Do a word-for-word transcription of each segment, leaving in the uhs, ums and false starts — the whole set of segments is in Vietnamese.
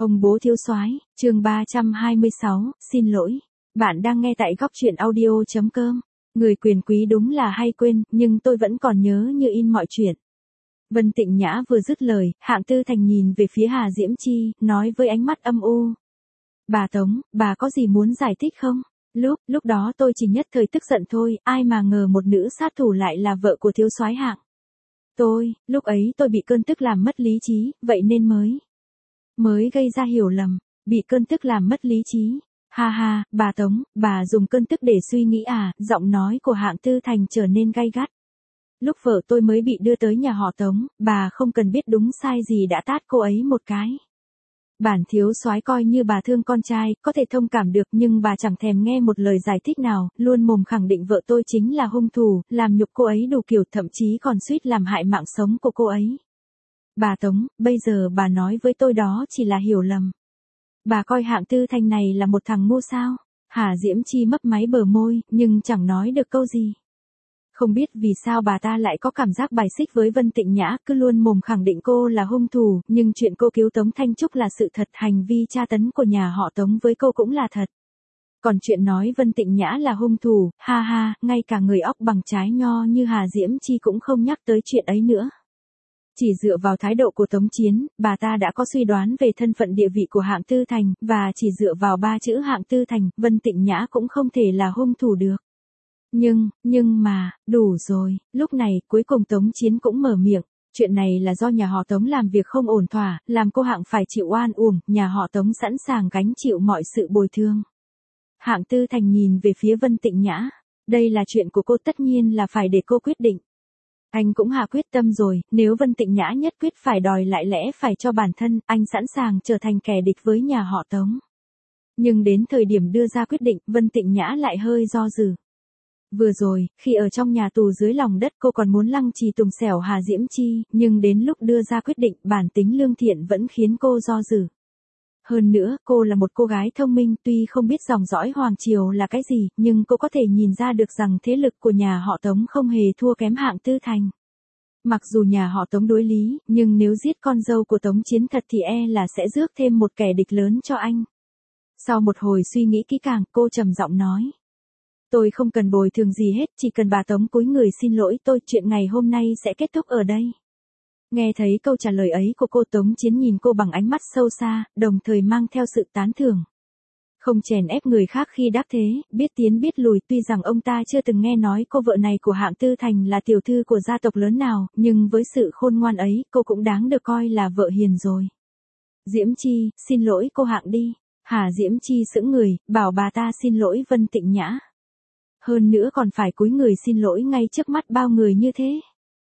Ông bố thiếu soái, chương ba trăm hai mươi sáu, xin lỗi. Bạn đang nghe tại góc truyện audio chấm com. Người quyền quý đúng là hay quên, nhưng tôi vẫn còn nhớ như in mọi chuyện. Vân Tịnh Nhã vừa dứt lời, Hạng Tư Thành nhìn về phía Hà Diễm Chi, nói với ánh mắt âm u. Bà Tống, bà có gì muốn giải thích không? Lúc, lúc đó tôi chỉ nhất thời tức giận thôi, ai mà ngờ một nữ sát thủ lại là vợ của thiếu soái Hạng. Tôi, lúc ấy tôi bị cơn tức làm mất lý trí, vậy nên mới... mới gây ra hiểu lầm, bị cơn tức làm mất lý trí. Ha ha, bà Tống, bà dùng cơn tức để suy nghĩ à, giọng nói của Hạng Tư Thành trở nên gay gắt. Lúc vợ tôi mới bị đưa tới nhà họ Tống, bà không cần biết đúng sai gì đã tát cô ấy một cái. Bản thiếu soái coi như bà thương con trai, có thể thông cảm được nhưng bà chẳng thèm nghe một lời giải thích nào, luôn mồm khẳng định vợ tôi chính là hung thủ, làm nhục cô ấy đủ kiểu, thậm chí còn suýt làm hại mạng sống của cô ấy. Bà Tống, bây giờ bà nói với tôi đó chỉ là hiểu lầm. Bà coi Hạng Tư Thành này là một thằng ngu sao? Hà Diễm Chi mấp máy bờ môi, nhưng chẳng nói được câu gì. Không biết vì sao bà ta lại có cảm giác bài xích với Vân Tịnh Nhã, cứ luôn mồm khẳng định cô là hung thủ, nhưng chuyện cô cứu Tống Thanh Trúc là sự thật, hành vi tra tấn của nhà họ Tống với cô cũng là thật. Còn chuyện nói Vân Tịnh Nhã là hung thủ, ha ha, ngay cả người óc bằng trái nho như Hà Diễm Chi cũng không nhắc tới chuyện ấy nữa. Chỉ dựa vào thái độ của Tống Chiến, bà ta đã có suy đoán về thân phận địa vị của Hạng Tư Thành, và chỉ dựa vào ba chữ Hạng Tư Thành, Vân Tịnh Nhã cũng không thể là hung thủ được. Nhưng, nhưng mà, đủ rồi, lúc này, cuối cùng Tống Chiến cũng mở miệng, chuyện này là do nhà họ Tống làm việc không ổn thỏa, làm cô Hạng phải chịu oan uổng, nhà họ Tống sẵn sàng gánh chịu mọi sự bồi thường. Hạng Tư Thành nhìn về phía Vân Tịnh Nhã, đây là chuyện của cô, tất nhiên là phải để cô quyết định. Anh cũng hạ quyết tâm rồi, nếu Vân Tịnh Nhã nhất quyết phải đòi lại lẽ phải cho bản thân, anh sẵn sàng trở thành kẻ địch với nhà họ Tống. Nhưng đến thời điểm đưa ra quyết định, Vân Tịnh Nhã lại hơi do dự. Vừa rồi, khi ở trong nhà tù dưới lòng đất cô còn muốn lăng trì tùng xẻo Hà Diễm Chi, nhưng đến lúc đưa ra quyết định, bản tính lương thiện vẫn khiến cô do dự. Hơn nữa, cô là một cô gái thông minh, tuy không biết dòng dõi Hoàng Triều là cái gì, nhưng cô có thể nhìn ra được rằng thế lực của nhà họ Tống không hề thua kém Hạng Tư Thành. Mặc dù nhà họ Tống đối lý, nhưng nếu giết con dâu của Tống Chiến thật thì e là sẽ rước thêm một kẻ địch lớn cho anh. Sau một hồi suy nghĩ kỹ càng, cô trầm giọng nói. Tôi không cần bồi thường gì hết, chỉ cần bà Tống cúi người xin lỗi tôi, chuyện ngày hôm nay sẽ kết thúc ở đây. Nghe thấy câu trả lời ấy của cô, Tống Chiến nhìn cô bằng ánh mắt sâu xa, đồng thời mang theo sự tán thưởng. Không chèn ép người khác khi đắc thế, biết tiến biết lùi, tuy rằng ông ta chưa từng nghe nói cô vợ này của Hạng Tư Thành là tiểu thư của gia tộc lớn nào, nhưng với sự khôn ngoan ấy, cô cũng đáng được coi là vợ hiền rồi. Diễm Chi, xin lỗi cô Hạng đi. Hà Diễm Chi sững người, bảo bà ta xin lỗi Vân Tịnh Nhã. Hơn nữa còn phải cúi người xin lỗi ngay trước mắt bao người như thế.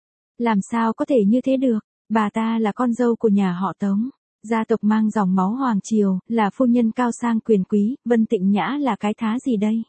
Làm sao có thể như thế được, bà ta là con dâu của nhà họ Tống, gia tộc mang dòng máu Hoàng Triều, là phu nhân cao sang quyền quý, Vân Tịnh Nhã là cái thá gì đây?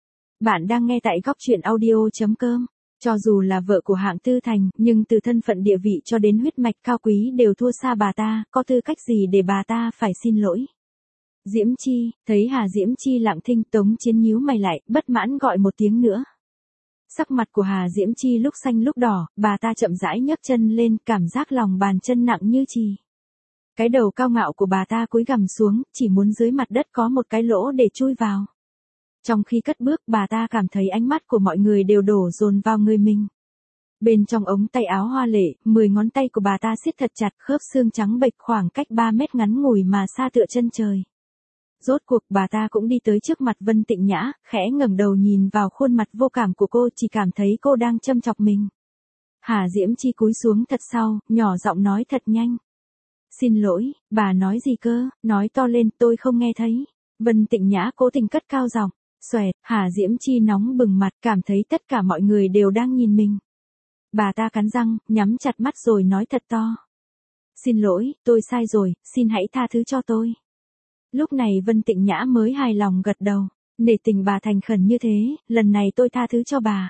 Bạn đang nghe tại góc truyện audio chấm com. Cho dù là vợ của Hạng Tư Thành, nhưng từ thân phận địa vị cho đến huyết mạch cao quý đều thua xa bà ta, có tư cách gì để bà ta phải xin lỗi? Diễm Chi, thấy Hà Diễm Chi lặng thinh, Tống Chiến nhíu mày lại, bất mãn gọi một tiếng nữa. Sắc mặt của Hà Diễm Chi lúc xanh lúc đỏ, bà ta chậm rãi nhấc chân lên, cảm giác lòng bàn chân nặng như chì. Cái đầu cao ngạo của bà ta cúi gằm xuống, chỉ muốn dưới mặt đất có một cái lỗ để chui vào. Trong khi cất bước, bà ta cảm thấy ánh mắt của mọi người đều đổ dồn vào người mình. Bên trong ống tay áo hoa lệ, mười ngón tay của bà ta siết thật chặt, khớp xương trắng bệch khoảng cách ba mét ngắn ngủi mà xa tựa chân trời. Rốt cuộc bà ta cũng đi tới trước mặt Vân Tịnh Nhã, khẽ ngẩng đầu nhìn vào khuôn mặt vô cảm của cô, chỉ cảm thấy cô đang châm chọc mình. Hà Diễm Chi cúi xuống thật sau, nhỏ giọng nói thật nhanh. Xin lỗi, bà nói gì cơ, nói to lên, tôi không nghe thấy. Vân Tịnh Nhã cố tình cất cao giọng, xoẹt, Hà Diễm Chi nóng bừng mặt, cảm thấy tất cả mọi người đều đang nhìn mình. Bà ta cắn răng, nhắm chặt mắt rồi nói thật to. Xin lỗi, tôi sai rồi, xin hãy tha thứ cho tôi. Lúc này Vân Tịnh Nhã mới hài lòng gật đầu, nể tình bà thành khẩn như thế, lần này tôi tha thứ cho bà.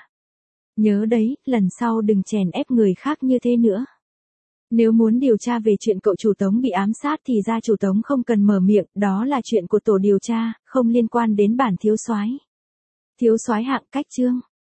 Nhớ đấy, lần sau đừng chèn ép người khác như thế nữa. Nếu muốn điều tra về chuyện cậu chủ Tống bị ám sát thì gia chủ Tống không cần mở miệng, đó là chuyện của tổ điều tra, không liên quan đến bản thiếu soái. Thiếu soái Hạng cách chương.